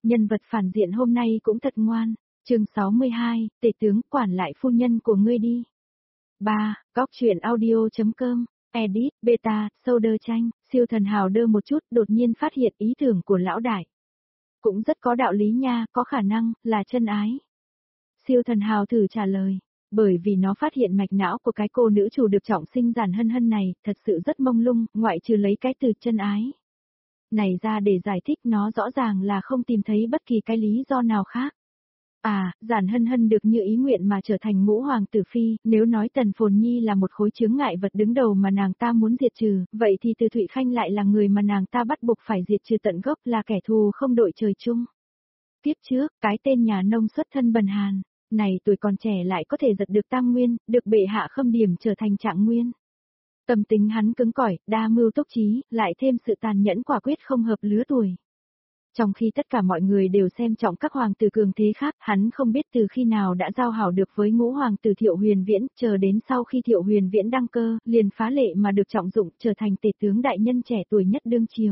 Nhân vật phản diện hôm nay cũng thật ngoan. Chương 62, Tể tướng quản lại phu nhân của ngươi đi. 3. Góc truyện audio.com. Edit, beta, Soder tranh, siêu thần hào đơ một chút đột nhiên phát hiện ý tưởng của lão đại. Cũng rất có đạo lý nha, có khả năng, là chân ái. Siêu thần hào thử trả lời, bởi vì nó phát hiện mạch não của cái cô nữ chủ được trọng sinh Giản Hân Hân này, thật sự rất mông lung, ngoại trừ lấy cái từ chân ái này ra để giải thích nó rõ ràng là không tìm thấy bất kỳ cái lý do nào khác. À, Giản Hân Hân được như ý nguyện mà trở thành ngũ hoàng tử phi, nếu nói Tần Phồn Nhi là một khối chướng ngại vật đứng đầu mà nàng ta muốn diệt trừ, vậy thì Từ Thụy Khanh lại là người mà nàng ta bắt buộc phải diệt trừ tận gốc, là kẻ thù không đội trời chung. Tiếp trước, cái tên nhà nông xuất thân bần hàn, này tuổi còn trẻ lại có thể giật được tam nguyên, được bệ hạ khâm điểm trở thành trạng nguyên. Tâm tính hắn cứng cỏi, đa mưu túc trí, lại thêm sự tàn nhẫn quả quyết không hợp lứa tuổi. Trong khi tất cả mọi người đều xem trọng các hoàng tử cường thế khác, hắn không biết từ khi nào đã giao hảo được với ngũ hoàng tử Thiệu Huyền Viễn, chờ đến sau khi Thiệu Huyền Viễn đăng cơ, liền phá lệ mà được trọng dụng trở thành tể tướng đại nhân trẻ tuổi nhất đương triều.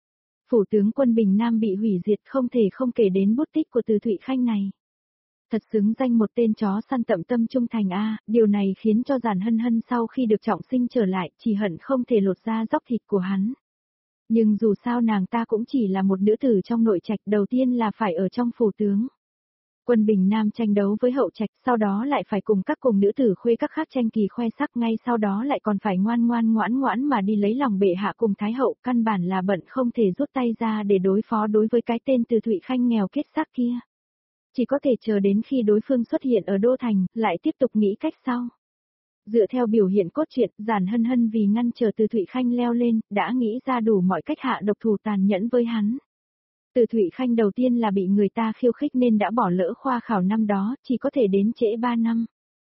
Phủ tướng quân Bình Nam bị hủy diệt không thể không kể đến bút tích của Từ Thụy Khanh này. Thật xứng danh một tên chó săn tận tâm trung thành a, điều này khiến cho Giản Hân Hân sau khi được trọng sinh trở lại chỉ hận không thể lột ra dóc thịt của hắn. Nhưng dù sao nàng ta cũng chỉ là một nữ tử trong nội trạch, đầu tiên là phải ở trong phủ tướng quân Bình Nam tranh đấu với hậu trạch, sau đó lại phải cùng các nữ tử khuê các khác tranh kỳ khoe sắc, ngay sau đó lại còn phải ngoan ngoãn mà đi lấy lòng bệ hạ cùng thái hậu, căn bản là bận không thể rút tay ra để đối phó đối với cái tên Từ Thụy Khanh nghèo kết xác kia. Chỉ có thể chờ đến khi đối phương xuất hiện ở đô thành, lại tiếp tục nghĩ cách sau. Dựa theo biểu hiện cốt truyện, Giản Hân Hân vì ngăn trở Từ Thụy Khanh leo lên, đã nghĩ ra đủ mọi cách hạ độc thủ tàn nhẫn với hắn. Từ Thụy Khanh đầu tiên là bị người ta khiêu khích nên đã bỏ lỡ khoa khảo năm đó, chỉ có thể đến trễ 3 năm.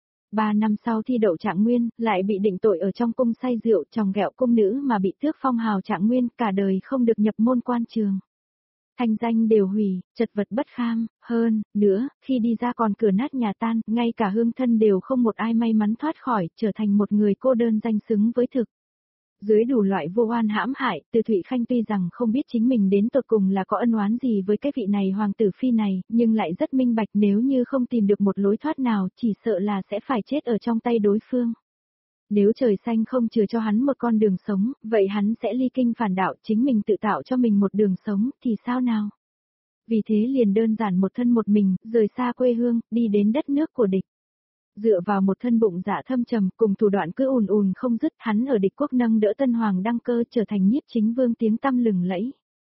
3 năm sau thi đậu trạng nguyên, lại bị định tội ở trong cung say rượu chòng ghẹo cung nữ mà bị tước phong hào trạng nguyên, cả đời không được nhập môn quan trường. Thanh danh đều hủy, chật vật bất kham, hơn nữa, khi đi ra còn cửa nát nhà tan, ngay cả hương thân đều không một ai may mắn thoát khỏi, trở thành một người cô đơn danh xứng với thực. Dưới đủ loại vô oan hãm hại, Từ Thụy Khanh tuy rằng không biết chính mình đến tột cùng là có ân oán gì với cái vị này hoàng tử phi này, nhưng lại rất minh bạch nếu như không tìm được một lối thoát nào, chỉ sợ là sẽ phải chết ở trong tay đối phương. Nếu trời xanh không chừa cho hắn một con đường sống, vậy hắn sẽ ly kinh phản đạo, chính mình tự tạo cho mình một đường sống, thì sao nào? Vì thế liền đơn giản một thân một mình, rời xa quê hương, đi đến đất nước của địch. Dựa vào một thân bụng dạ thâm trầm, cùng thủ đoạn cứ ùn không dứt, hắn ở địch quốc nâng đỡ Tân Hoàng đăng cơ trở thành nhiếp chính vương tiếng tăm lừng lẫy.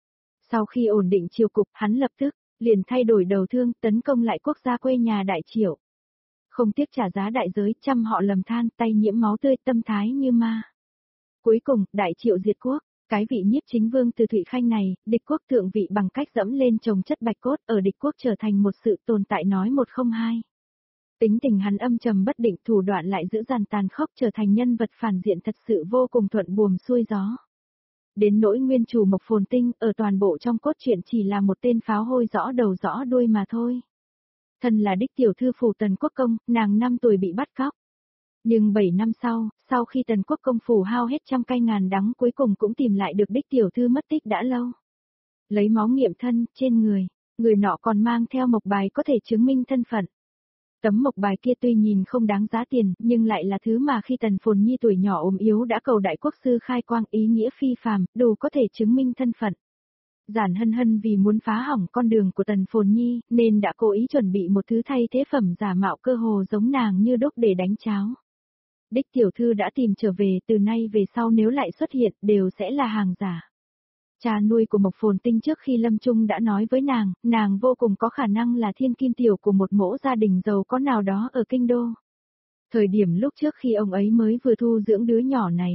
Sau khi ổn định triều cục, hắn lập tức liền thay đổi đầu thương, tấn công lại quốc gia quê nhà Đại Triệu. Không tiếc trả giá đại giới, trăm họ lầm than, tay nhiễm máu tươi, tâm thái như ma. Cuối cùng, Đại Triệu diệt quốc, cái vị nhiếp chính vương Từ Thụy Khanh này, địch quốc thượng vị bằng cách dẫm lên chồng chất bạch cốt, ở địch quốc trở thành một sự tồn tại nói một không hai. Tính tình hắn âm trầm bất định, thủ đoạn lại dữ dằn tàn khốc, trở thành nhân vật phản diện thật sự vô cùng thuận buồm xuôi gió. Đến nỗi nguyên chủ Mộc Phồn Tinh, ở toàn bộ trong cốt truyện chỉ là một tên pháo hôi rõ đầu rõ đuôi mà thôi. Thân là đích tiểu thư phủ Tần Quốc Công, nàng 5 tuổi bị bắt cóc. Nhưng 7 năm sau khi Tần Quốc Công phủ hao hết trăm cay ngàn đắng cuối cùng cũng tìm lại được đích tiểu thư mất tích đã lâu. Lấy máu nghiệm thân, trên người nọ còn mang theo mộc bài có thể chứng minh thân phận. Tấm mộc bài kia tuy nhìn không đáng giá tiền, nhưng lại là thứ mà khi Tần Phồn Nhi tuổi nhỏ ốm yếu đã cầu đại quốc sư khai quang, ý nghĩa phi phàm, đủ có thể chứng minh thân phận. Giản Hân Hân vì muốn phá hỏng con đường của Tần Phồn Nhi, nên đã cố ý chuẩn bị một thứ thay thế phẩm giả mạo cơ hồ giống nàng như đúc để đánh cháo. Đích tiểu thư đã tìm trở về, từ nay về sau nếu lại xuất hiện, đều sẽ là hàng giả. Cha nuôi của Mộc Phồn Tinh trước khi lâm chung đã nói với nàng vô cùng có khả năng là thiên kim tiểu của một mẫu gia đình giàu có nào đó ở kinh đô. Thời điểm lúc trước khi ông ấy mới vừa thu dưỡng đứa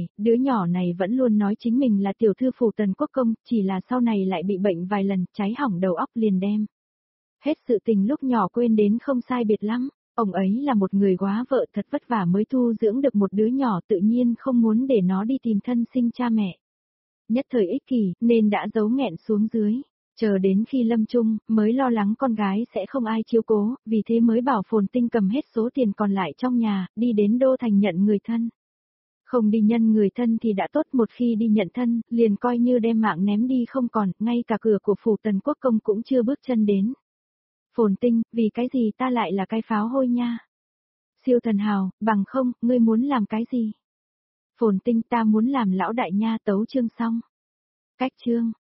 nhỏ này vẫn luôn nói chính mình là tiểu thư phủ Tần Quốc Công, chỉ là sau này lại bị bệnh vài lần, cháy hỏng đầu óc liền đem hết sự tình lúc nhỏ quên đến không sai biệt lắm. Ông ấy là một người góa vợ thật vất vả mới thu dưỡng được một đứa nhỏ, tự nhiên không muốn để nó đi tìm thân sinh cha mẹ. Nhất thời ích kỷ, nên đã giấu nghẹn xuống dưới, chờ đến khi lâm chung, mới lo lắng con gái sẽ không ai chiếu cố, vì thế mới bảo Phồn Tinh cầm hết số tiền còn lại trong nhà, đi đến đô thành nhận người thân. Không đi nhân người thân thì đã tốt, một khi đi nhận thân, liền coi như đem mạng ném đi không còn, ngay cả cửa của phủ Tần Quốc công cũng chưa bước chân đến. Phồn Tinh, vì cái gì ta lại là cái pháo hôi nha? Siêu Thần Hào, bằng không, ngươi muốn làm cái gì? Phồn Tinh, ta muốn làm lão đại nha. Tấu chương xong. Cách chương.